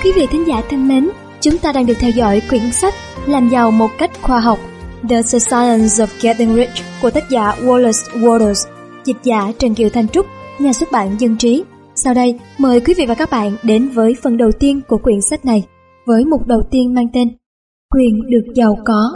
Quý vị thính giả thân mến, chúng ta đang được theo dõi quyển sách Làm giàu một cách khoa học The Science of Getting Rich của tác giả Wallace Wattles, dịch giả Trần Kiều Thanh Trúc, nhà xuất bản Dân Trí. Sau đây, mời quý vị và các bạn đến với phần đầu tiên của quyển sách này, với mục đầu tiên mang tên Quyền được giàu có.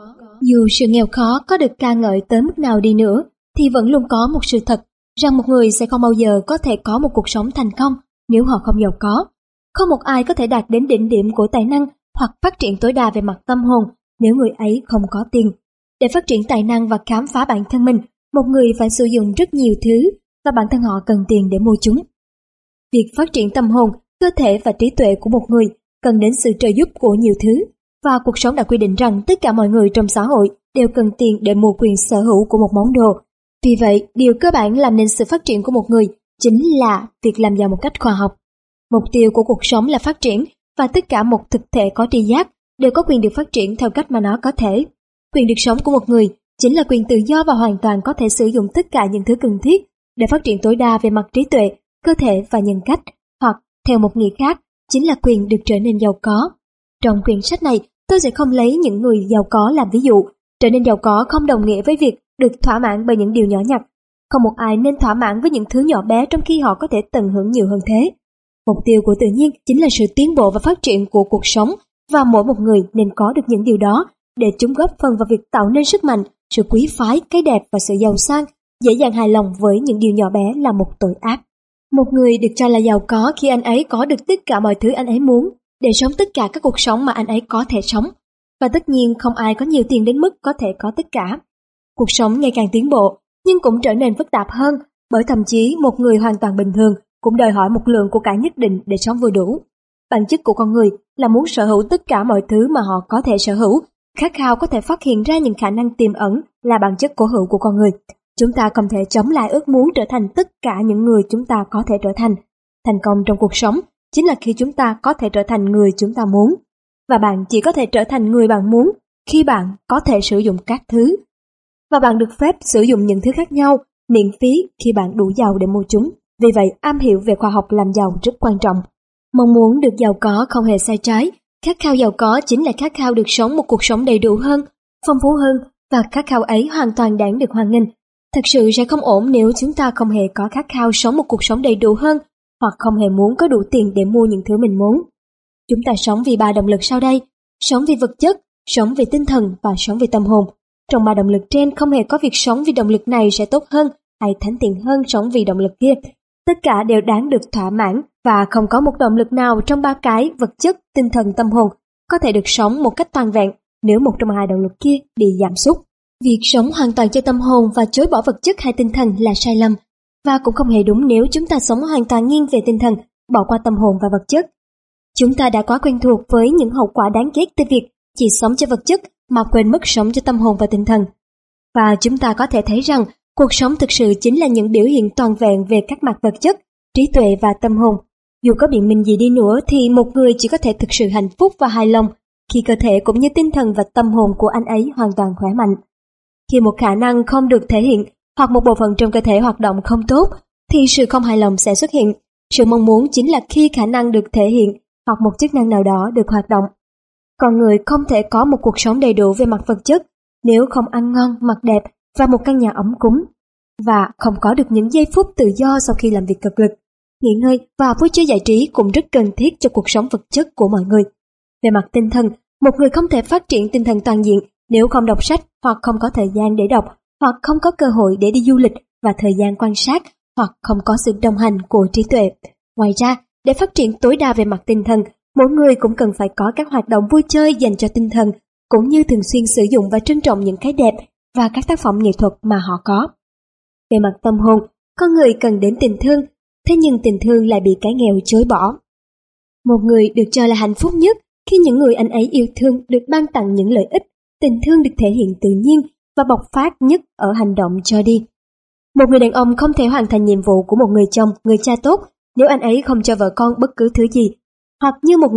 Dù sự nghèo khó có được ca ngợi tới mức nào đi nữa, thì vẫn luôn có một sự thật rằng một người sẽ không bao giờ có thể có một cuộc sống thành công nếu họ không giàu có. Không một ai có thể đạt đến đỉnh điểm của tài năng hoặc phát triển tối đa về mặt tâm hồn nếu người ấy không có tiền. Để phát triển tài năng và khám phá bản thân mình, một người phải sử dụng rất nhiều thứ và bản thân họ cần tiền để mua chúng. Việc phát triển tâm hồn, cơ thể và trí tuệ của một người cần đến sự trợ giúp của nhiều thứ, và cuộc sống đã quy định rằng tất cả mọi người trong xã hội đều cần tiền để mua quyền sở hữu của một món đồ. Vì vậy, điều cơ bản làm nên sự phát triển của một người chính là việc làm giàu một cách khoa học. Mục tiêu của cuộc sống là phát triển, và tất cả một thực thể có tri giác đều có quyền được phát triển theo cách mà nó có thể. Quyền được sống của một người chính là quyền tự do và hoàn toàn có thể sử dụng tất cả những thứ cần thiết để phát triển tối đa về mặt trí tuệ, cơ thể và nhân cách, hoặc theo một nghĩa khác, chính là quyền được trở nên giàu có. Trong quyển sách này, tôi sẽ không lấy những người giàu có làm ví dụ. Trở nên giàu có không đồng nghĩa với việc được thỏa mãn bởi những điều nhỏ nhặt. Không một ai nên thỏa mãn với những thứ nhỏ bé trong khi họ có thể tận hưởng nhiều hơn thế. Mục tiêu của tự nhiên chính là sự tiến bộ và phát triển của cuộc sống, và mỗi một người nên có được những điều đó để chúng góp phần vào việc tạo nên sức mạnh, sự quý phái, cái đẹp và sự giàu sang. Dễ dàng hài lòng với những điều nhỏ bé là một tội ác. Một người được cho là giàu có khi anh ấy có được tất cả mọi thứ anh ấy muốn để sống tất cả các cuộc sống mà anh ấy có thể sống. Và tất nhiên không ai có nhiều tiền đến mức có thể có tất cả. Cuộc sống ngày càng tiến bộ, nhưng cũng trở nên phức tạp hơn, bởi thậm chí một người hoàn toàn bình thường cũng đòi hỏi một lượng của cải nhất định để sống vừa đủ. Bản chất của con người là muốn sở hữu tất cả mọi thứ mà họ có thể sở hữu. Khát khao có thể phát hiện ra những khả năng tiềm ẩn là bản chất cố hữu của con người. Chúng ta không thể chống lại ước muốn trở thành tất cả những người chúng ta có thể trở thành. Thành công trong cuộc sống chính là khi chúng ta có thể trở thành người chúng ta muốn. Và bạn chỉ có thể trở thành người bạn muốn khi bạn có thể sử dụng các thứ. Và bạn được phép sử dụng những thứ khác nhau miễn phí khi bạn đủ giàu để mua chúng. Vì vậy, am hiểu về khoa học làm giàu rất quan trọng. Mong muốn được giàu có không hề sai trái. Khát khao giàu có chính là khát khao được sống một cuộc sống đầy đủ hơn, phong phú hơn, và khát khao ấy hoàn toàn đáng được hoan nghênh. Thật sự sẽ không ổn nếu chúng ta không hề có khát khao sống một cuộc sống đầy đủ hơn, hoặc không hề muốn có đủ tiền để mua những thứ mình muốn. Chúng ta sống vì 3 động lực sau đây: sống vì vật chất, sống vì tinh thần và sống vì tâm hồn. Trong 3 động lực trên không hề có việc sống vì động lực này sẽ tốt hơn hay thánh thiện hơn sống vì động lực kia. Tất cả đều đáng được thỏa mãn, và không có một động lực nào trong 3 cái vật chất, tinh thần, tâm hồn có thể được sống một cách toàn vẹn nếu một trong 2 động lực kia bị giảm sút. Việc sống hoàn toàn cho tâm hồn và chối bỏ vật chất hay tinh thần là sai lầm, và cũng không hề đúng nếu chúng ta sống hoàn toàn nghiêng về tinh thần, bỏ qua tâm hồn và vật chất. Chúng ta đã quá quen thuộc với những hậu quả đáng ghét từ việc chỉ sống cho vật chất mà quên mất sống cho tâm hồn và tinh thần. Và chúng ta có thể thấy rằng cuộc sống thực sự chính là những biểu hiện toàn vẹn về các mặt vật chất, trí tuệ và tâm hồn. Dù có biện minh gì đi nữa thì một người chỉ có thể thực sự hạnh phúc và hài lòng khi cơ thể cũng như tinh thần và tâm hồn của anh ấy hoàn toàn khỏe mạnh. Khi một khả năng không được thể hiện hoặc một bộ phận trong cơ thể hoạt động không tốt thì sự không hài lòng sẽ xuất hiện. Sự mong muốn chính là khi khả năng được thể hiện hoặc một chức năng nào đó được hoạt động. Con người không thể có một cuộc sống đầy đủ về mặt vật chất nếu không ăn ngon, mặc đẹp và một căn nhà ấm cúng, và không có được những giây phút tự do sau khi làm việc cực lực. Nghỉ ngơi và vui chơi giải trí cũng rất cần thiết cho cuộc sống vật chất của mọi người. Về mặt tinh thần, một người không thể phát triển tinh thần toàn diện nếu không đọc sách, hoặc không có thời gian để đọc, hoặc không có cơ hội để đi du lịch và thời gian quan sát, hoặc không có sự đồng hành của trí tuệ. Ngoài ra, để phát triển tối đa về mặt tinh thần, mỗi người cũng cần phải có các hoạt động vui chơi dành cho tinh thần, cũng như thường xuyên sử dụng và trân trọng những cái đẹp và các tác phẩm nghệ thuật mà họ có. Về mặt tâm hồn, con người cần đến tình thương, thế nhưng tình thương lại bị cái nghèo chối bỏ. Một người được cho là hạnh phúc nhất khi những người anh ấy yêu thương được ban tặng những lợi ích. Tình thương được thể hiện tự nhiên và bộc phát nhất ở hành động cho đi. Một người đàn ông không thể hoàn thành nhiệm vụ của một người chồng, người cha tốt nếu anh ấy không cho vợ con bất cứ thứ gì. Hoặc như một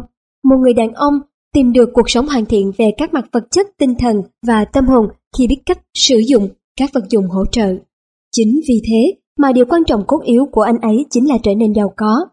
người đàn ông tìm được cuộc sống hoàn thiện về các mặt vật chất, tinh thần và tâm hồn khi biết cách sử dụng các vật dụng hỗ trợ. Chính vì thế mà điều quan trọng cốt yếu của anh ấy chính là trở nên giàu có.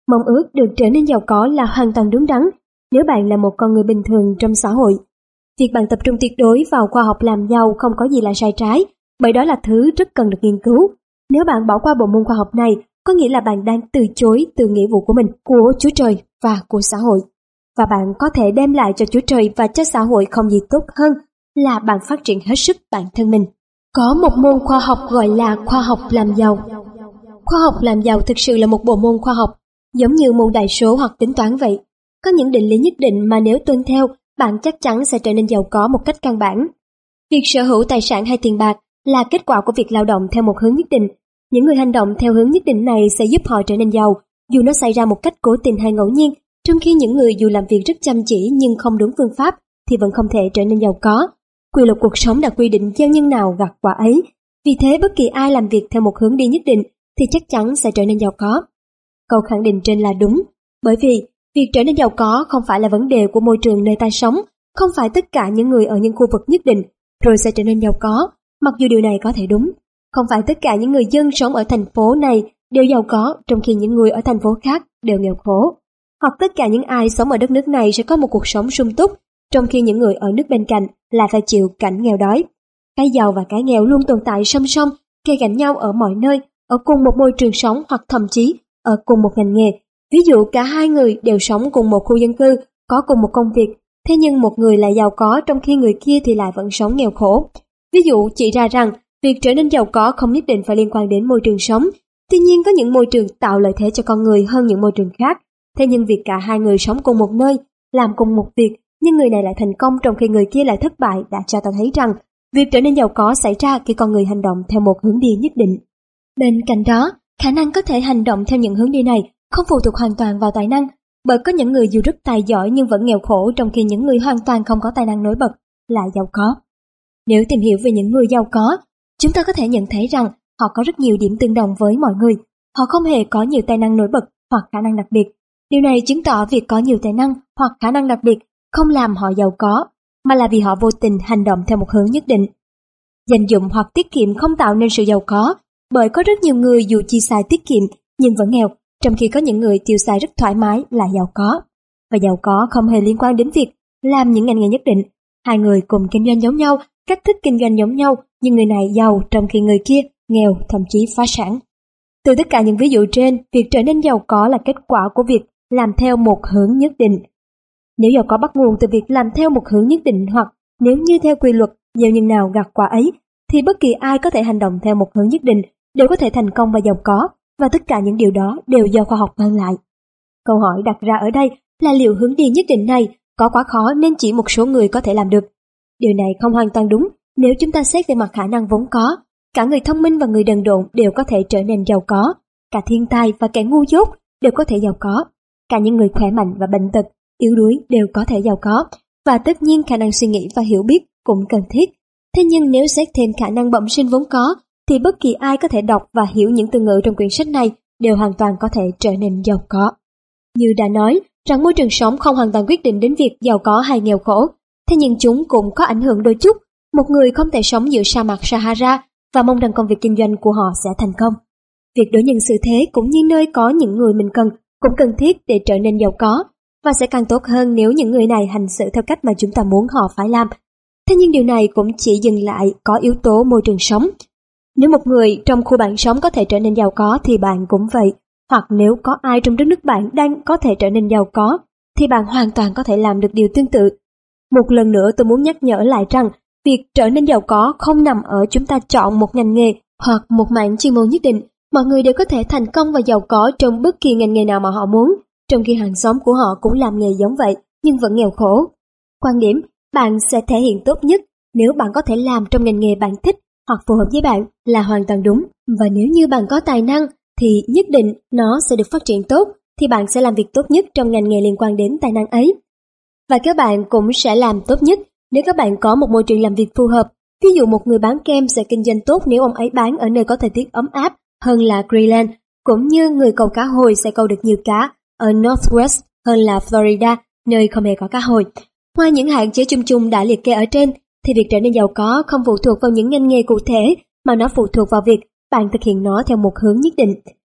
Mong ước được trở nên giàu có là hoàn toàn đúng đắn nếu bạn là một con người bình thường trong xã hội. Việc bạn tập trung tuyệt đối vào khoa học làm giàu không có gì là sai trái, bởi đó là thứ rất cần được nghiên cứu. Nếu bạn bỏ qua bộ môn khoa học này, có nghĩa là bạn đang từ chối từ nghĩa vụ của mình, của Chúa Trời và của xã hội. Và bạn có thể đem lại cho Chúa Trời và cho xã hội không gì tốt hơn là bạn phát triển hết sức bản thân mình. Có một môn khoa học gọi là khoa học làm giàu. Khoa học làm giàu thực sự là một bộ môn khoa học, giống như môn đại số hoặc tính toán vậy. Có những định lý nhất định mà nếu tuân theo, bạn chắc chắn sẽ trở nên giàu có một cách căn bản. Việc sở hữu tài sản hay tiền bạc là kết quả của việc lao động theo một hướng nhất định. Những người hành động theo hướng nhất định này sẽ giúp họ trở nên giàu, dù nó xảy ra một cách cố tình hay ngẫu nhiên, trong khi những người dù làm việc rất chăm chỉ nhưng không đúng phương pháp thì vẫn không thể trở nên giàu có. Quy luật cuộc sống đã quy định gieo nhân nào gặt quả ấy. Vì thế bất kỳ ai làm việc theo một hướng đi nhất định thì chắc chắn sẽ trở nên giàu có. Câu khẳng định trên là đúng, bởi vì việc trở nên giàu có không phải là vấn đề của môi trường nơi ta sống, không phải tất cả những người ở những khu vực nhất định rồi sẽ trở nên giàu có, mặc dù điều này có thể đúng. Không phải tất cả những người dân sống ở thành phố này đều giàu có, trong khi những người ở thành phố khác đều nghèo khổ. Hoặc tất cả những ai sống ở đất nước này sẽ có một cuộc sống sung túc, trong khi những người ở nước bên cạnh lại phải chịu cảnh nghèo đói. Cái giàu và cái nghèo luôn tồn tại song song, kề cạnh nhau ở mọi nơi, ở cùng một môi trường sống hoặc thậm chí ở cùng một ngành nghề. Ví dụ cả hai người đều sống cùng một khu dân cư, có cùng một công việc, thế nhưng một người lại giàu có trong khi người kia thì lại vẫn sống nghèo khổ. Ví dụ chỉ ra rằng việc trở nên giàu có không nhất định phải liên quan đến môi trường sống. Tuy nhiên có những môi trường tạo lợi thế cho con người hơn những môi trường khác. Thế nhưng việc cả hai người sống cùng một nơi, làm cùng một việc, nhưng người này lại thành công trong khi người kia lại thất bại đã cho ta thấy rằng việc trở nên giàu có xảy ra khi con người hành động theo một hướng đi nhất định. Bên cạnh đó, khả năng có thể hành động theo những hướng đi này không phụ thuộc hoàn toàn vào tài năng, bởi có những người dù rất tài giỏi nhưng vẫn nghèo khổ, trong khi những người hoàn toàn không có tài năng nổi bật lại giàu có. Nếu tìm hiểu về những người giàu có, chúng ta có thể nhận thấy rằng họ có rất nhiều điểm tương đồng với mọi người. Họ không hề có nhiều tài năng nổi bật hoặc khả năng đặc biệt. Điều này chứng tỏ việc có nhiều tài năng hoặc khả năng đặc biệt không làm họ giàu có, mà là vì họ vô tình hành động theo một hướng nhất định. Dành dụm hoặc tiết kiệm không tạo nên sự giàu có, bởi có rất nhiều người dù chi xài tiết kiệm nhưng vẫn nghèo, trong khi có những người tiêu xài rất thoải mái là giàu có. Và giàu có không hề liên quan đến việc làm những ngành nghề nhất định. Hai người cùng kinh doanh giống nhau, cách thức kinh doanh giống nhau, nhưng người này giàu trong khi người kia nghèo, thậm chí phá sản. Từ tất cả những ví dụ trên, việc trở nên giàu có là kết quả của việc làm theo một hướng nhất định. Nếu giàu có bắt nguồn từ việc làm theo một hướng nhất định, hoặc nếu như theo quy luật gieo nhân nào gặt quả ấy, thì bất kỳ ai có thể hành động theo một hướng nhất định đều có thể thành công và giàu có, và tất cả những điều đó đều do khoa học mang lại. Câu hỏi đặt ra ở đây là liệu hướng đi nhất định này có quá khó nên chỉ một số người có thể làm được? Điều này không hoàn toàn đúng nếu chúng ta xét về mặt khả năng vốn có. Cả người thông minh và người đần độn đều có thể trở nên giàu có, cả thiên tài và kẻ ngu dốt đều có thể giàu có, cả những người khỏe mạnh và bệnh tật, yếu đuối đều có thể giàu có, và tất nhiên khả năng suy nghĩ và hiểu biết cũng cần thiết. Thế nhưng nếu xét thêm khả năng bẩm sinh vốn có, thì bất kỳ ai có thể đọc và hiểu những từ ngữ trong quyển sách này đều hoàn toàn có thể trở nên giàu có. Như đã nói, rằng môi trường sống không hoàn toàn quyết định đến việc giàu có hay nghèo khổ, thế nhưng chúng cũng có ảnh hưởng đôi chút. Một người không thể sống giữa sa mạc Sahara và mong rằng công việc kinh doanh của họ sẽ thành công. Việc đối nhân xử thế cũng như nơi có những người mình cần cũng cần thiết để trở nên giàu có, và sẽ càng tốt hơn nếu những người này hành xử theo cách mà chúng ta muốn họ phải làm. Thế nhưng điều này cũng chỉ dừng lại có yếu tố môi trường sống. Nếu một người trong khu bạn sống có thể trở nên giàu có thì bạn cũng vậy, hoặc nếu có ai trong đất nước bạn đang có thể trở nên giàu có thì bạn hoàn toàn có thể làm được điều tương tự. Một lần nữa tôi muốn nhắc nhở lại rằng việc trở nên giàu có không nằm ở chúng ta chọn một ngành nghề hoặc một mảng chuyên môn nhất định. Mọi người đều có thể thành công và giàu có trong bất kỳ ngành nghề nào mà họ muốn, trong khi hàng xóm của họ cũng làm nghề giống vậy nhưng vẫn nghèo khổ. Quan điểm bạn sẽ thể hiện tốt nhất nếu bạn có thể làm trong ngành nghề bạn thích hoặc phù hợp với bạn là hoàn toàn đúng. Và nếu như bạn có tài năng thì nhất định nó sẽ được phát triển tốt, thì bạn sẽ làm việc tốt nhất trong ngành nghề liên quan đến tài năng ấy. Và các bạn cũng sẽ làm tốt nhất nếu các bạn có một môi trường làm việc phù hợp. Ví dụ một người bán kem sẽ kinh doanh tốt nếu ông ấy bán ở nơi có thời tiết ấm áp hơn là Greenland, cũng như người câu cá hồi sẽ câu được nhiều cá ở Northwest hơn là Florida, nơi không hề có cá hồi. Ngoài những hạn chế chung chung đã liệt kê ở trên, thì việc trở nên giàu có không phụ thuộc vào những ngành nghề cụ thể, mà nó phụ thuộc vào việc bạn thực hiện nó theo một hướng nhất định.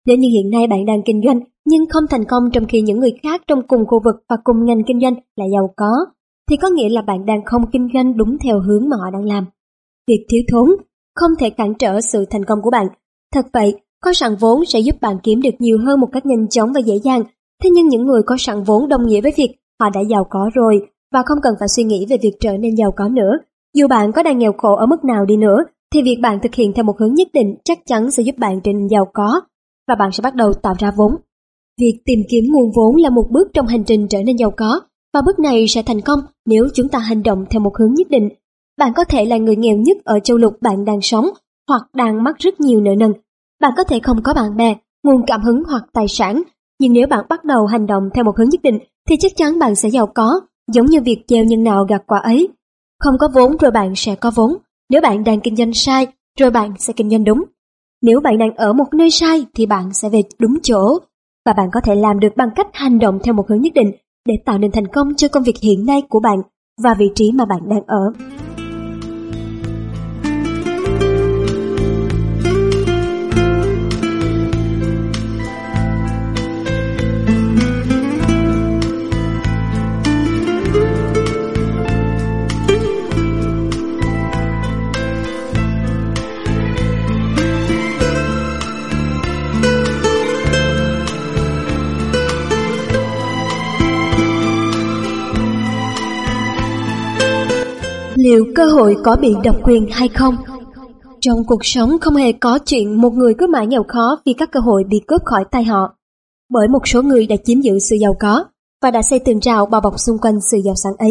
Nếu như hiện nay bạn đang kinh doanh nhưng không thành công trong khi những người khác trong cùng khu vực và cùng ngành kinh doanh là giàu có, thì có nghĩa là bạn đang không kinh doanh đúng theo hướng mà họ đang làm. Việc thiếu thốn không thể cản trở sự thành công của bạn. Thật vậy, có sẵn vốn sẽ giúp bạn kiếm được nhiều hơn một cách nhanh chóng và dễ dàng. Thế nhưng những người có sẵn vốn đồng nghĩa với việc họ đã giàu có rồi và không cần phải suy nghĩ về việc trở nên giàu có nữa. Dù bạn có đang nghèo khổ ở mức nào đi nữa, thì việc bạn thực hiện theo một hướng nhất định chắc chắn sẽ giúp bạn trở nên giàu có và bạn sẽ bắt đầu tạo ra vốn. Việc tìm kiếm nguồn vốn là một bước trong hành trình trở nên giàu có, và bước này sẽ thành công nếu chúng ta hành động theo một hướng nhất định. Bạn có thể là người nghèo nhất ở châu lục bạn đang sống, hoặc đang mắc rất nhiều nợ nần. Bạn có thể không có bạn bè, nguồn cảm hứng hoặc tài sản, nhưng nếu bạn bắt đầu hành động theo một hướng nhất định thì chắc chắn bạn sẽ giàu có, giống như việc gieo nhân nào gặt quả ấy. Không có vốn rồi bạn sẽ có vốn. Nếu bạn đang kinh doanh sai, rồi bạn sẽ kinh doanh đúng. Nếu bạn đang ở một nơi sai thì bạn sẽ về đúng chỗ, và bạn có thể làm được bằng cách hành động theo một hướng nhất định để tạo nên thành công cho công việc hiện nay của bạn và vị trí mà bạn đang ở. Liệu cơ hội có bị độc quyền hay không? Trong cuộc sống không hề có chuyện một người cứ mãi nghèo khó vì các cơ hội bị cướp khỏi tay họ. Bởi một số người đã chiếm giữ sự giàu có và đã xây tường rào bao bọc xung quanh sự giàu sang ấy.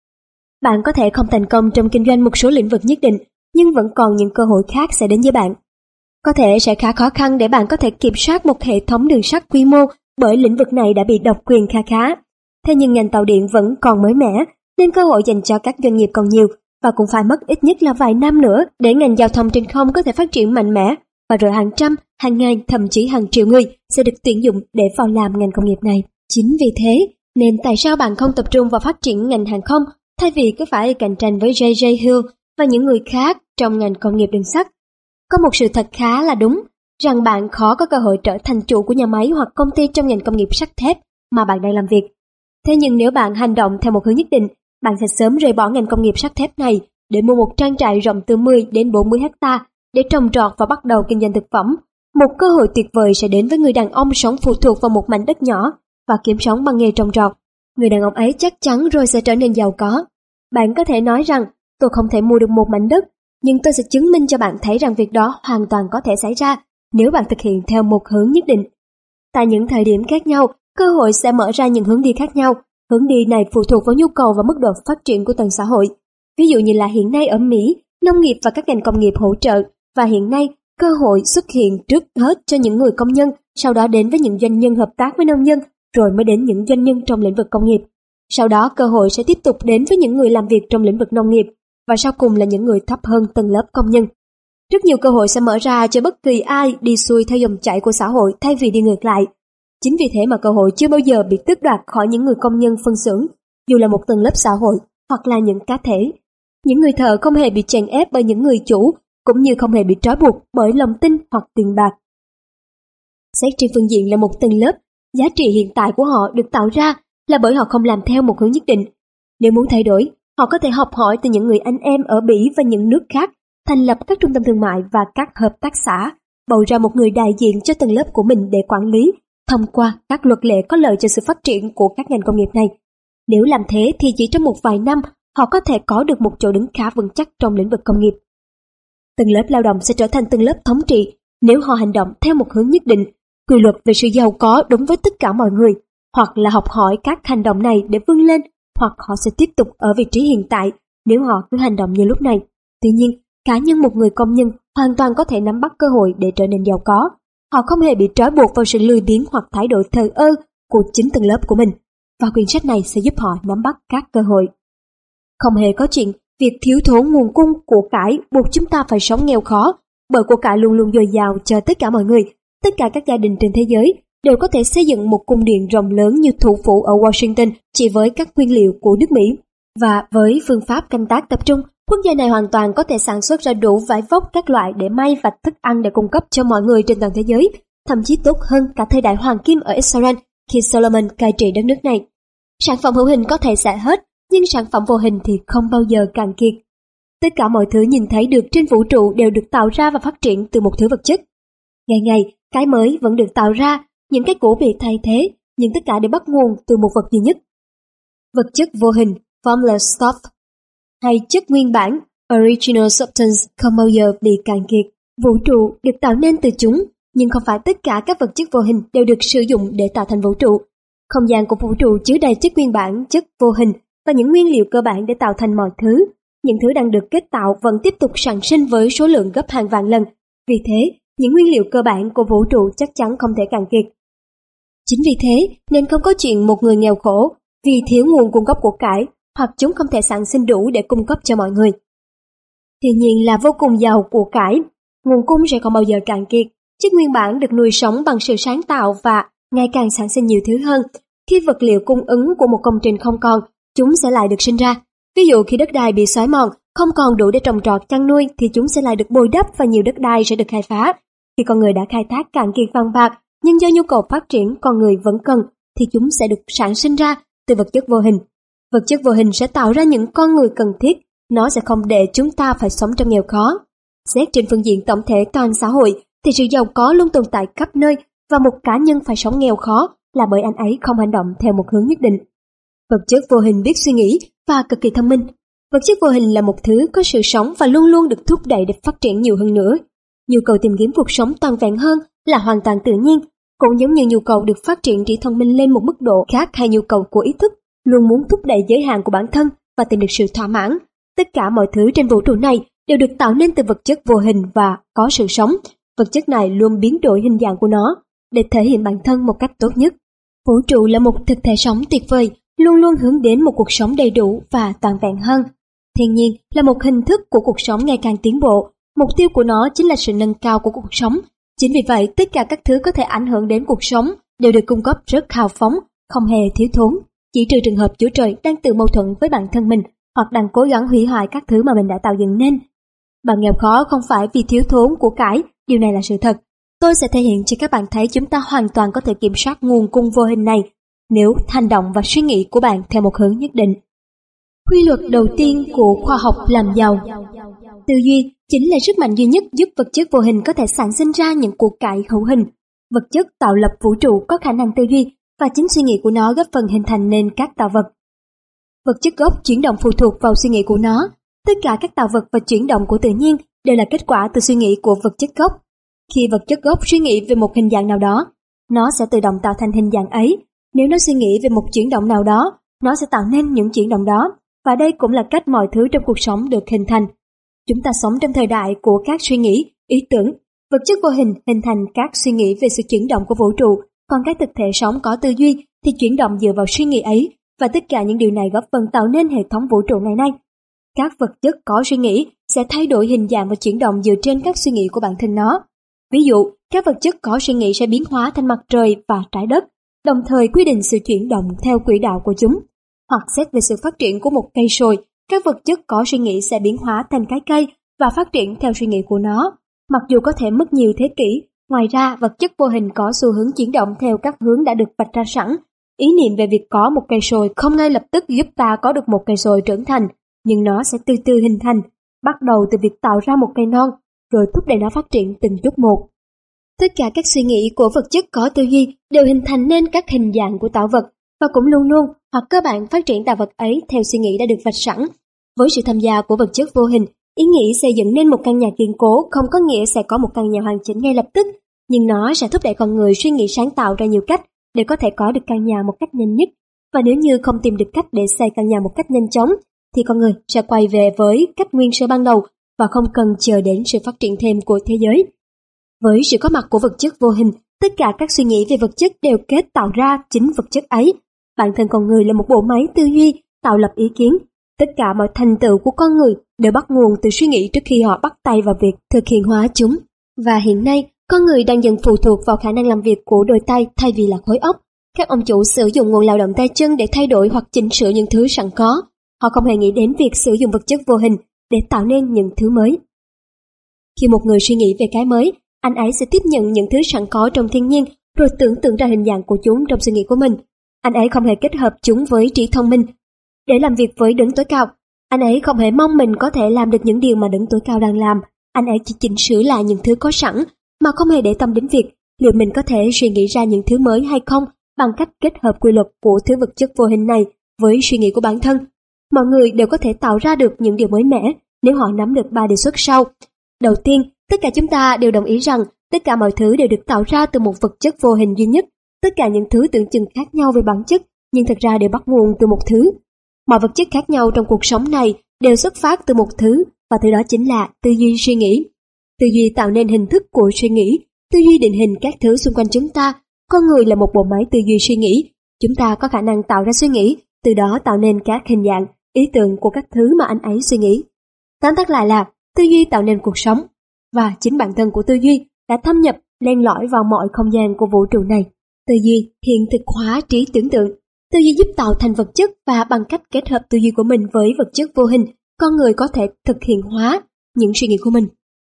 Bạn có thể không thành công trong kinh doanh một số lĩnh vực nhất định, nhưng vẫn còn những cơ hội khác sẽ đến với bạn. Có thể sẽ khá khó khăn để bạn có thể kiểm soát một hệ thống đường sắt quy mô bởi lĩnh vực này đã bị độc quyền kha khá. Thế nhưng ngành tàu điện vẫn còn mới mẻ, nên cơ hội dành cho các doanh nghiệp còn nhiều, và cũng phải mất ít nhất là vài năm nữa để ngành giao thông trên không có thể phát triển mạnh mẽ, và rồi hàng trăm, hàng ngàn, thậm chí hàng triệu người sẽ được tuyển dụng để vào làm ngành công nghiệp này. Chính vì thế, nên tại sao bạn không tập trung vào phát triển ngành hàng không thay vì cứ phải cạnh tranh với J.J. Hill và những người khác trong ngành công nghiệp đường sắt? Có một sự thật khá là đúng, rằng bạn khó có cơ hội trở thành chủ của nhà máy hoặc công ty trong ngành công nghiệp sắt thép mà bạn đang làm việc. Thế nhưng nếu bạn hành động theo một hướng nhất định, bạn sẽ sớm rời bỏ ngành công nghiệp sắt thép này để mua một trang trại rộng từ 10 đến 40 hecta để trồng trọt và bắt đầu kinh doanh thực phẩm. Một cơ hội tuyệt vời sẽ đến với người đàn ông sống phụ thuộc vào một mảnh đất nhỏ và kiếm sống bằng nghề trồng trọt. Người đàn ông ấy chắc chắn rồi sẽ trở nên giàu có. Bạn có thể nói rằng tôi không thể mua được một mảnh đất, nhưng tôi sẽ chứng minh cho bạn thấy rằng việc đó hoàn toàn có thể xảy ra nếu bạn thực hiện theo một hướng nhất định. Tại những thời điểm khác nhau, cơ hội sẽ mở ra những hướng đi khác nhau. Hướng đi này phụ thuộc vào nhu cầu và mức độ phát triển của từng xã hội. Ví dụ như là hiện nay ở Mỹ, nông nghiệp và các ngành công nghiệp hỗ trợ, và hiện nay cơ hội xuất hiện trước hết cho những người công nhân, sau đó đến với những doanh nhân hợp tác với nông dân, rồi mới đến những doanh nhân trong lĩnh vực công nghiệp. Sau đó cơ hội sẽ tiếp tục đến với những người làm việc trong lĩnh vực nông nghiệp, và sau cùng là những người thấp hơn tầng lớp công nhân. Rất nhiều cơ hội sẽ mở ra cho bất kỳ ai đi xuôi theo dòng chảy của xã hội thay vì đi ngược lại. Chính vì thế mà cơ hội chưa bao giờ bị tước đoạt khỏi những người công nhân phân xưởng, dù là một tầng lớp xã hội hoặc là những cá thể. Những người thợ không hề bị chèn ép bởi những người chủ, cũng như không hề bị trói buộc bởi lòng tin hoặc tiền bạc. Xét trên phương diện là một tầng lớp, giá trị hiện tại của họ được tạo ra là bởi họ không làm theo một hướng nhất định. Nếu muốn thay đổi, họ có thể học hỏi từ những người anh em ở Bỉ và những nước khác, thành lập các trung tâm thương mại và các hợp tác xã, bầu ra một người đại diện cho tầng lớp của mình để quản lý, thông qua các luật lệ có lợi cho sự phát triển của các ngành công nghiệp này. Nếu làm thế thì chỉ trong một vài năm, họ có thể có được một chỗ đứng khá vững chắc trong lĩnh vực công nghiệp. Tầng lớp lao động sẽ trở thành tầng lớp thống trị nếu họ hành động theo một hướng nhất định, quy luật về sự giàu có đúng với tất cả mọi người, hoặc là học hỏi các hành động này để vươn lên, hoặc họ sẽ tiếp tục ở vị trí hiện tại nếu họ cứ hành động như lúc này. Tuy nhiên, cá nhân một người công nhân hoàn toàn có thể nắm bắt cơ hội để trở nên giàu có. Họ không hề bị trói buộc vào sự lười biếng hoặc thái độ thờ ơ của chính tầng lớp của mình, và quyển sách này sẽ giúp họ nắm bắt các cơ hội. Không hề có chuyện việc thiếu thốn nguồn cung của cải buộc chúng ta phải sống nghèo khó, bởi của cải luôn luôn dồi dào cho tất cả mọi người. Tất cả các gia đình trên thế giới đều có thể xây dựng một cung điện rộng lớn như thủ phủ ở Washington chỉ với các nguyên liệu của nước Mỹ. Và với phương pháp canh tác tập trung, quốc gia này hoàn toàn có thể sản xuất ra đủ vải vóc các loại để may và thức ăn để cung cấp cho mọi người trên toàn thế giới. thậm chí tốt hơn cả thời đại hoàng kim ở Israel khi Solomon cai trị đất nước này. Sản phẩm hữu hình có thể sẽ hết, nhưng sản phẩm vô hình thì không bao giờ cạn kiệt. Tất cả mọi thứ nhìn thấy được trên vũ trụ đều được tạo ra và phát triển từ một thứ vật chất. Ngày ngày, cái mới vẫn được tạo ra, những cái cũ bị thay thế, nhưng tất cả đều bắt nguồn từ một vật duy nhất. Vật chất vô hình, formless stuff, hay chất nguyên bản, original substance, không bao giờ bị cạn kiệt. Vũ trụ được tạo nên từ chúng, nhưng không phải tất cả các vật chất vô hình đều được sử dụng để tạo thành vũ trụ. Không gian của vũ trụ chứa đầy chất nguyên bản, chất vô hình và những nguyên liệu cơ bản để tạo thành mọi thứ. Những thứ đang được kết tạo vẫn tiếp tục sản sinh với số lượng gấp hàng vạn lần. Vì thế, những nguyên liệu cơ bản của vũ trụ chắc chắn không thể cạn kiệt. Chính vì thế nên không có chuyện một người nghèo khổ vì thiếu nguồn cung cấp của cải, hoặc chúng không thể sản sinh đủ để cung cấp cho mọi người. Thiên nhiên là vô cùng giàu của cải, nguồn cung sẽ không bao giờ cạn kiệt. Chất nguyên bản được nuôi sống bằng sự sáng tạo và ngày càng sản sinh nhiều thứ hơn. Khi vật liệu cung ứng của một công trình không còn, chúng sẽ lại được sinh ra. Ví dụ khi đất đai bị xói mòn, không còn đủ để trồng trọt chăn nuôi thì chúng sẽ lại được bồi đắp và nhiều đất đai sẽ được khai phá. Khi con người đã khai thác cạn kiệt vàng bạc, nhưng do nhu cầu phát triển con người vẫn cần, thì chúng sẽ được sản sinh ra từ vật chất vô hình. Vật chất vô hình sẽ tạo ra những con người cần thiết, nó sẽ không để chúng ta phải sống trong nghèo khó. Xét trên phương diện tổng thể toàn xã hội, thì sự giàu có luôn tồn tại khắp nơi và một cá nhân phải sống nghèo khó là bởi anh ấy không hành động theo một hướng nhất định. Vật chất vô hình biết suy nghĩ và cực kỳ thông minh. Vật chất vô hình là một thứ có sự sống và luôn luôn được thúc đẩy để phát triển nhiều hơn nữa. Nhu cầu tìm kiếm cuộc sống toàn vẹn hơn là hoàn toàn tự nhiên, cũng giống như nhu cầu được phát triển trí thông minh lên một mức độ khác hay nhu cầu của ý thức luôn muốn thúc đẩy giới hạn của bản thân và tìm được sự thỏa mãn. Tất cả mọi thứ trên vũ trụ này đều được tạo nên từ vật chất vô hình và có sự sống. Vật chất này luôn biến đổi hình dạng của nó để thể hiện bản thân một cách tốt nhất. Vũ trụ là một thực thể sống tuyệt vời, luôn luôn hướng đến một cuộc sống đầy đủ và toàn vẹn hơn. Thiên nhiên là một hình thức của cuộc sống ngày càng tiến bộ. Mục tiêu của nó chính là sự nâng cao của cuộc sống. Chính vì vậy, tất cả các thứ có thể ảnh hưởng đến cuộc sống đều được cung cấp rất hào phóng, không hề thiếu thốn. Chỉ trừ trường hợp Chúa Trời đang tự mâu thuẫn với bản thân mình hoặc đang cố gắng hủy hoại các thứ mà mình đã tạo dựng nên. Bạn nghèo khó không phải vì thiếu thốn của cải, điều này là sự thật. Tôi sẽ thể hiện cho các bạn thấy chúng ta hoàn toàn có thể kiểm soát nguồn cung vô hình này nếu hành động và suy nghĩ của bạn theo một hướng nhất định. Quy luật đầu tiên của khoa học làm giàu. Tư duy chính là sức mạnh duy nhất giúp vật chất vô hình có thể sản sinh ra những của cải hữu hình. Vật chất tạo lập vũ trụ có khả năng tư duy và chính suy nghĩ của nó góp phần hình thành nên các tạo vật. Vật chất gốc chuyển động phụ thuộc vào suy nghĩ của nó. Tất cả các tạo vật và chuyển động của tự nhiên đều là kết quả từ suy nghĩ của vật chất gốc. Khi vật chất gốc suy nghĩ về một hình dạng nào đó, nó sẽ tự động tạo thành hình dạng ấy. Nếu nó suy nghĩ về một chuyển động nào đó, nó sẽ tạo nên những chuyển động đó. Và đây cũng là cách mọi thứ trong cuộc sống được hình thành. Chúng ta sống trong thời đại của các suy nghĩ, ý tưởng. Vật chất vô hình hình thành các suy nghĩ về sự chuyển động của vũ trụ, còn các thực thể sống có tư duy thì chuyển động dựa vào suy nghĩ ấy, và tất cả những điều này góp phần tạo nên hệ thống vũ trụ ngày nay. Các vật chất có suy nghĩ sẽ thay đổi hình dạng và chuyển động dựa trên các suy nghĩ của bản thân nó. Ví dụ, các vật chất có suy nghĩ sẽ biến hóa thành mặt trời và trái đất, đồng thời quy định sự chuyển động theo quỹ đạo của chúng. Hoặc xét về sự phát triển của một cây sồi, các vật chất có suy nghĩ sẽ biến hóa thành cái cây và phát triển theo suy nghĩ của nó. Mặc dù có thể mất nhiều thế kỷ, ngoài ra vật chất vô hình có xu hướng chuyển động theo các hướng đã được vạch ra sẵn. Ý niệm về việc có một cây sồi không ngay lập tức giúp ta có được một cây sồi trưởng thành, nhưng nó sẽ từ từ hình thành, bắt đầu từ việc tạo ra một cây non, rồi thúc đẩy nó phát triển từng chút một. Tất cả các suy nghĩ của vật chất có tư duy đều hình thành nên các hình dạng của tạo vật, và cũng luôn luôn hoặc cơ bản phát triển tạo vật ấy theo suy nghĩ đã được vạch sẵn. Với sự tham gia của vật chất vô hình, ý nghĩ xây dựng nên một căn nhà kiên cố không có nghĩa sẽ có một căn nhà hoàn chỉnh ngay lập tức, nhưng nó sẽ thúc đẩy con người suy nghĩ sáng tạo ra nhiều cách để có thể có được căn nhà một cách nhanh nhất. Và nếu như không tìm được cách để xây căn nhà một cách nhanh chóng, thì con người sẽ quay về với cách nguyên sơ ban đầu và không cần chờ đến sự phát triển thêm của thế giới. Với sự có mặt của vật chất vô hình, tất cả các suy nghĩ về vật chất đều kết tạo ra chính vật chất ấy. Bản thân con người là một bộ máy tư duy, tạo lập ý kiến. Tất cả mọi thành tựu của con người đều bắt nguồn từ suy nghĩ trước khi họ bắt tay vào việc thực hiện hóa chúng. Và hiện nay, con người đang dần phụ thuộc vào khả năng làm việc của đôi tay thay vì là khối óc. Các ông chủ sử dụng nguồn lao động tay chân để thay đổi hoặc chỉnh sửa những thứ sẵn có. Họ không hề nghĩ đến việc sử dụng vật chất vô hình để tạo nên những thứ mới. Khi một người suy nghĩ về cái mới, anh ấy sẽ tiếp nhận những thứ sẵn có trong thiên nhiên rồi tưởng tượng ra hình dạng của chúng trong suy nghĩ của mình. Anh ấy không hề kết hợp chúng với trí thông minh để làm việc với đấng tối cao. Anh ấy không hề mong mình có thể làm được những điều mà đấng tối cao đang làm. Anh ấy chỉ chỉnh sửa lại những thứ có sẵn mà không hề để tâm đến việc liệu mình có thể suy nghĩ ra những thứ mới hay không bằng cách kết hợp quy luật của thứ vật chất vô hình này với suy nghĩ của bản thân. Mọi người đều có thể tạo ra được những điều mới mẻ nếu họ nắm được 3 đề xuất sau. Đầu tiên, tất cả chúng ta đều đồng ý rằng tất cả mọi thứ đều được tạo ra từ một vật chất vô hình duy nhất. Tất cả những thứ tưởng chừng khác nhau về bản chất, nhưng thực ra đều bắt nguồn từ một thứ. Mọi vật chất khác nhau trong cuộc sống này đều xuất phát từ một thứ, và thứ đó chính là tư duy suy nghĩ. Tư duy tạo nên hình thức của suy nghĩ, tư duy định hình các thứ xung quanh chúng ta. Con người là một bộ máy tư duy suy nghĩ. Chúng ta có khả năng tạo ra suy nghĩ, từ đó tạo nên các hình dạng, ý tưởng của các thứ mà anh ấy suy nghĩ. Tóm tắt lại là tư duy tạo nên cuộc sống, và chính bản thân của tư duy đã thâm nhập, len lỏi vào mọi không gian của vũ trụ này. Tư duy hiện thực hóa trí tưởng tượng. Tư duy giúp tạo thành vật chất, và bằng cách kết hợp tư duy của mình với vật chất vô hình, con người có thể thực hiện hóa những suy nghĩ của mình.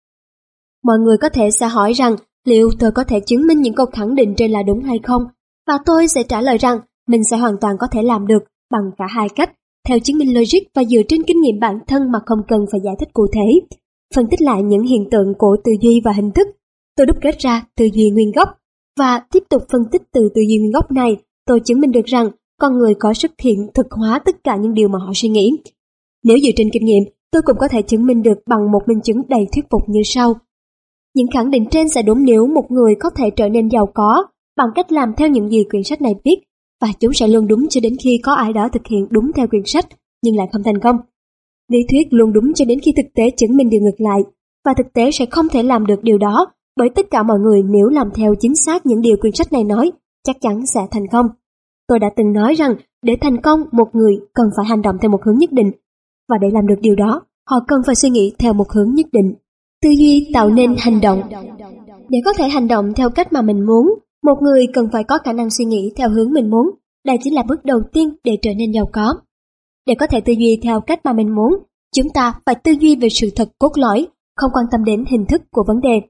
Mọi người có thể sẽ hỏi rằng liệu tôi có thể chứng minh những câu khẳng định trên là đúng hay không? Và tôi sẽ trả lời rằng mình sẽ hoàn toàn có thể làm được bằng cả hai cách, theo chứng minh logic và dựa trên kinh nghiệm bản thân mà không cần phải giải thích cụ thể. Phân tích lại những hiện tượng của tư duy và hình thức, tôi đúc kết ra tư duy nguyên gốc, và tiếp tục phân tích từ tư duy nguyên gốc này, tôi chứng minh được rằng con người có sức hiện thực hóa tất cả những điều mà họ suy nghĩ. Nếu dựa trên kinh nghiệm, tôi cũng có thể chứng minh được bằng một minh chứng đầy thuyết phục như sau. Những khẳng định trên sẽ đúng nếu một người có thể trở nên giàu có bằng cách làm theo những gì quyển sách này viết, và chúng sẽ luôn đúng cho đến khi có ai đó thực hiện đúng theo quyển sách nhưng lại không thành công. Lý thuyết luôn đúng cho đến khi thực tế chứng minh điều ngược lại, và thực tế sẽ không thể làm được điều đó, bởi tất cả mọi người nếu làm theo chính xác những điều quyển sách này nói, chắc chắn sẽ thành công. Tôi đã từng nói rằng để thành công, một người cần phải hành động theo một hướng nhất định, và để làm được điều đó, họ cần phải suy nghĩ theo một hướng nhất định. Tư duy tạo nên hành động. Để có thể hành động theo cách mà mình muốn, một người cần phải có khả năng suy nghĩ theo hướng mình muốn. Đây chính là bước đầu tiên để trở nên giàu có. Để có thể tư duy theo cách mà mình muốn, chúng ta phải tư duy về sự thật cốt lõi, không quan tâm đến hình thức của vấn đề.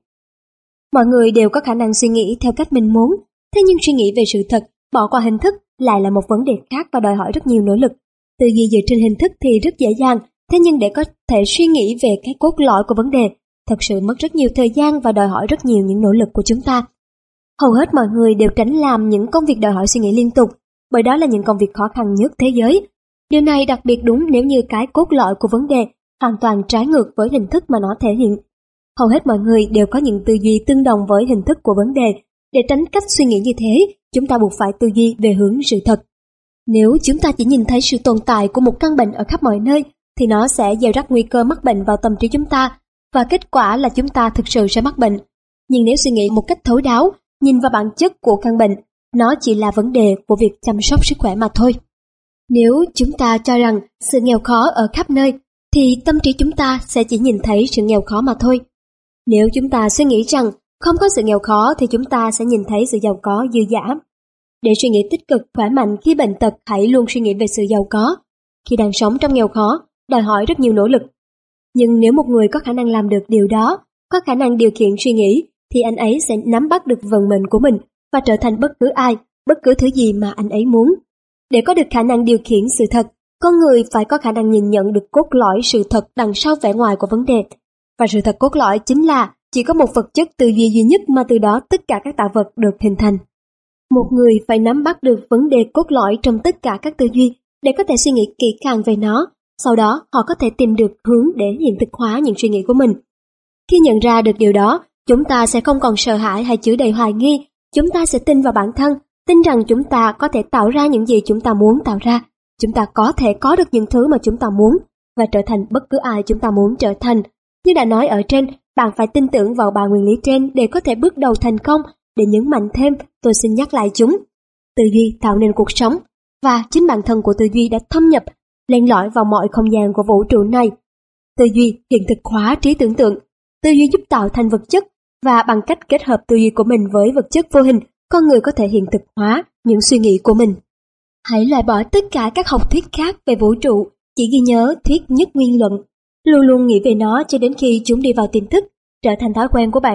Mọi người đều có khả năng suy nghĩ theo cách mình muốn, thế nhưng suy nghĩ về sự thật, bỏ qua hình thức lại là một vấn đề khác và đòi hỏi rất nhiều nỗ lực. Tư duy dựa trên hình thức thì rất dễ dàng, thế nhưng để có thể suy nghĩ về cái cốt lõi của vấn đề, thật sự mất rất nhiều thời gian và đòi hỏi rất nhiều những nỗ lực của chúng ta. Hầu hết mọi người đều tránh làm những công việc đòi hỏi suy nghĩ liên tục, bởi đó là những công việc khó khăn nhất thế giới. Điều này đặc biệt đúng nếu như cái cốt lõi của vấn đề hoàn toàn trái ngược với hình thức mà nó thể hiện. Hầu hết mọi người đều có những tư duy tương đồng với hình thức của vấn đề. Để tránh cách suy nghĩ như thế, chúng ta buộc phải tư duy về hướng sự thật. Nếu chúng ta chỉ nhìn thấy sự tồn tại của một căn bệnh ở khắp mọi nơi, thì nó sẽ gieo rắc nguy cơ mắc bệnh vào tâm trí chúng ta, và kết quả là chúng ta thực sự sẽ mắc bệnh. Nhưng nếu suy nghĩ một cách thấu đáo, nhìn vào bản chất của căn bệnh, nó chỉ là vấn đề của việc chăm sóc sức khỏe mà thôi. Nếu chúng ta cho rằng sự nghèo khó ở khắp nơi, thì tâm trí chúng ta sẽ chỉ nhìn thấy sự nghèo khó mà thôi. Nếu chúng ta suy nghĩ rằng không có sự nghèo khó, thì chúng ta sẽ nhìn thấy sự giàu có dư dả. Để suy nghĩ tích cực, khỏe mạnh khi bệnh tật, hãy luôn suy nghĩ về sự giàu có. Khi đang sống trong nghèo khó, đòi hỏi rất nhiều nỗ lực. Nhưng nếu một người có khả năng làm được điều đó, có khả năng điều khiển suy nghĩ, thì anh ấy sẽ nắm bắt được vận mệnh của mình và trở thành bất cứ ai, bất cứ thứ gì mà anh ấy muốn. Để có được khả năng điều khiển sự thật, con người phải có khả năng nhìn nhận được cốt lõi sự thật đằng sau vẻ ngoài của vấn đề. Và sự thật cốt lõi chính là chỉ có một vật chất tư duy duy nhất mà từ đó tất cả các tạo vật được hình thành. Một người phải nắm bắt được vấn đề cốt lõi trong tất cả các tư duy để có thể suy nghĩ kỹ càng về nó. Sau đó, họ có thể tìm được hướng để hiện thực hóa những suy nghĩ của mình. Khi nhận ra được điều đó, chúng ta sẽ không còn sợ hãi hay chứa đầy hoài nghi. Chúng ta sẽ tin vào bản thân, tin rằng chúng ta có thể tạo ra những gì chúng ta muốn tạo ra. Chúng ta có thể có được những thứ mà chúng ta muốn và trở thành bất cứ ai chúng ta muốn trở thành. Như đã nói ở trên, bạn phải tin tưởng vào 3 nguyên lý trên để có thể bước đầu thành công. Để nhấn mạnh thêm, tôi xin nhắc lại chúng. Tư duy tạo nên cuộc sống, và chính bản thân của tư duy đã thâm nhập, len lỏi vào mọi không gian của vũ trụ này. Tư duy hiện thực hóa trí tưởng tượng. Tư duy giúp tạo thành vật chất, và bằng cách kết hợp tư duy của mình với vật chất vô hình, con người có thể hiện thực hóa những suy nghĩ của mình. Hãy loại bỏ tất cả các học thuyết khác về vũ trụ, chỉ ghi nhớ thuyết nhất nguyên luận. Luôn luôn nghĩ về nó cho đến khi chúng đi vào tiềm thức, trở thành thói quen của bạn.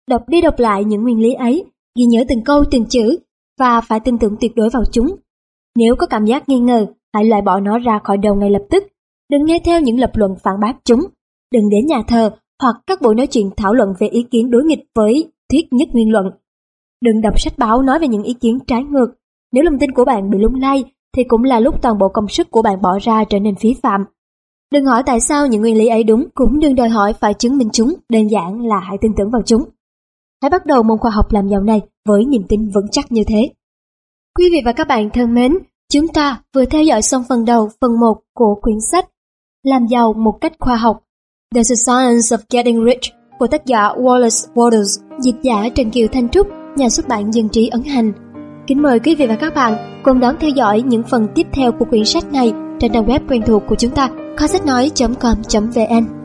đọc đi đọc lại những nguyên lý ấy, ghi nhớ từng câu từng chữ và phải tin tưởng tuyệt đối vào chúng. Nếu có cảm giác nghi ngờ, hãy loại bỏ nó ra khỏi đầu ngay lập tức. Đừng nghe theo những lập luận phản bác chúng. Đừng đến nhà thờ hoặc các buổi nói chuyện thảo luận về ý kiến đối nghịch với thuyết nhất nguyên luận. Đừng đọc sách báo nói về những ý kiến trái ngược. Nếu lòng tin của bạn bị lung lay, thì cũng là lúc toàn bộ công sức của bạn bỏ ra trở nên phí phạm. Đừng hỏi tại sao những nguyên lý ấy đúng, cũng đừng đòi hỏi phải chứng minh chúng, đơn giản là hãy tin tưởng vào chúng. Hãy bắt đầu môn khoa học làm giàu này với niềm tin vững chắc như thế. Quý vị và các bạn thân mến, chúng ta vừa theo dõi xong phần đầu, phần 1 của quyển sách Làm giàu một cách khoa học, The Science of Getting Rich của tác giả Wallace Wattles, dịch giả Trần Kiều Thanh Trúc, nhà xuất bản Dân Trí ấn hành. Kính mời quý vị và các bạn cùng đón theo dõi những phần tiếp theo của quyển sách này trên trang web quen thuộc của chúng ta, kho sách nói.com.vn.